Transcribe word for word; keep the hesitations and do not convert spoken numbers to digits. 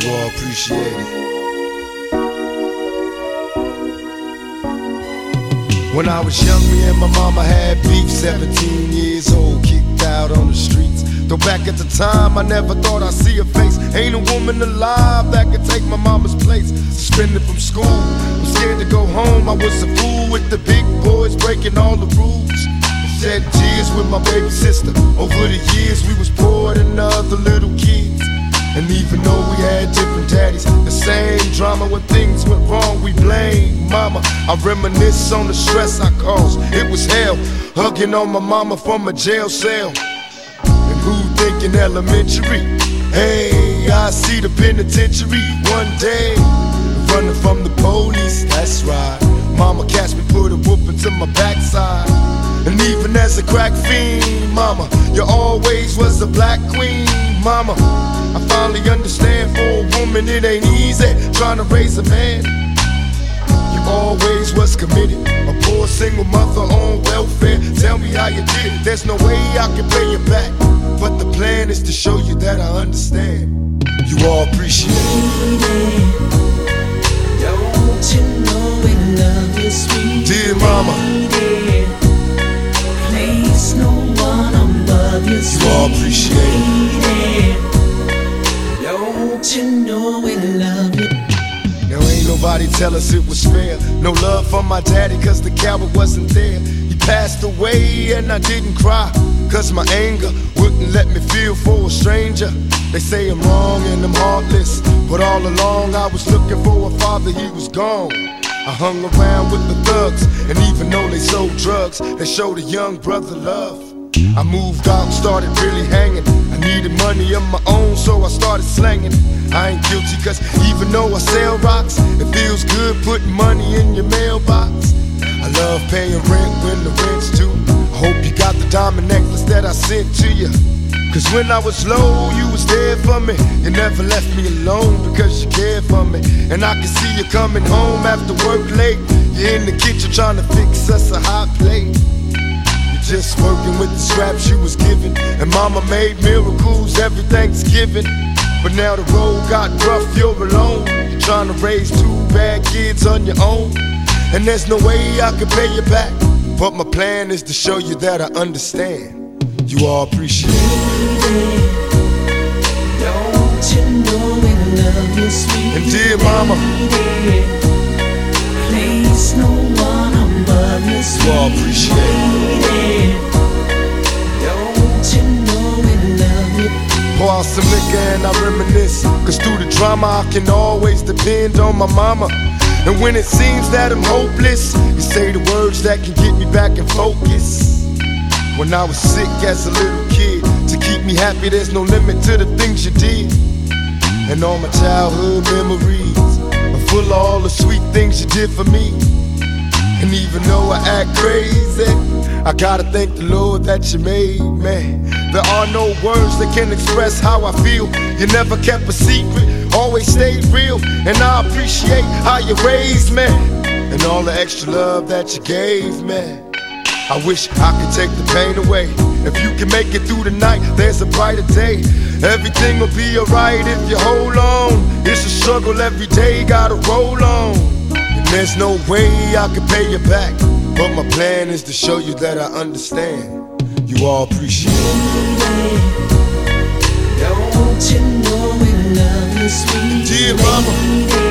You all appreciate it. When I was young, me and my mama had beef, seventeen years old, kicked out on the streets. Though back at the time, I never thought I'd see her face. Ain't a woman alive that could take my mama's place. Suspended from school, I'm scared to go home. I was a fool with the big boys, breaking all the rules. Shed tears with my baby sister. Over the years, we was poor than other little kids. And even though we had different daddies, the same drama when things went wrong, we blame mama. I reminisce on the stress I caused. It was hell, hugging on my mama from a jail cell. And who thinking elementary? Hey, I see the penitentiary one day. Running from the police, that's right. Mama catch me, put a whooping to my backside. And even as a crack fiend, mama, you always was a black queen, mama. I finally understand, for a woman it ain't easy trying to raise a man. You always was committed, a poor single mother on welfare. Tell me how you did it, there's no way I can pay you back. But the plan is to show you that I understand. You all appreciate it. Don't you know we love you, sweet dear mama. Place no one above you, you all appreciate it. Don't you know we love you? Now ain't nobody tell us it was fair. No love for my daddy cause the coward wasn't there. He passed away and I didn't cry, cause my anger wouldn't let me feel for a stranger. They say I'm wrong and I'm heartless, but all along I was looking for a father, he was gone. I hung around with the thugs, and even though they sold drugs, they showed a young brother love. I moved out and started really hanging. I needed money of my own, so I started slanging. I ain't guilty cause even though I sell rocks, it feels good putting money in your mailbox. I love paying rent when the rent's due. I hope you got the diamond necklace that I sent to you. Cause when I was low, you was there for me. You never left me alone because you cared for me. And I can see you coming home after work late. You're in the kitchen trying to fix us a hot plate. You're just working with the scraps you was given. And mama made miracles every Thanksgiving. But now the road got rough, you're alone. You're trying to raise two bad kids on your own. And there's no way I can pay you back. But my plan is to show you that I understand. You all appreciate it. Don't you know we love you, sweet and dear mama. Place no one above you, sweet you all appreciate it. Don't you know we love you? Pour out some liquor and I reminisce, cause through the drama I can always depend on my mama. And when it seems that I'm hopeless, you say the words that can get me back in focus. When I was sick as a little kid, to keep me happy there's no limit to the things you did. And all my childhood memories are full of all the sweet things you did for me. And even though I act crazy, I gotta thank the Lord that you made me. There are no words that can express how I feel. You never kept a secret, always stayed real. And I appreciate how you raised me, and all the extra love that you gave me. I wish I could take the pain away. If you can make it through the night, there's a brighter day. Everything will be alright if you hold on. It's a struggle every day, gotta roll on. And there's no way I can pay you back, but my plan is to show you that I understand. You all appreciate it. Don't you know we love you, sweet dear mama.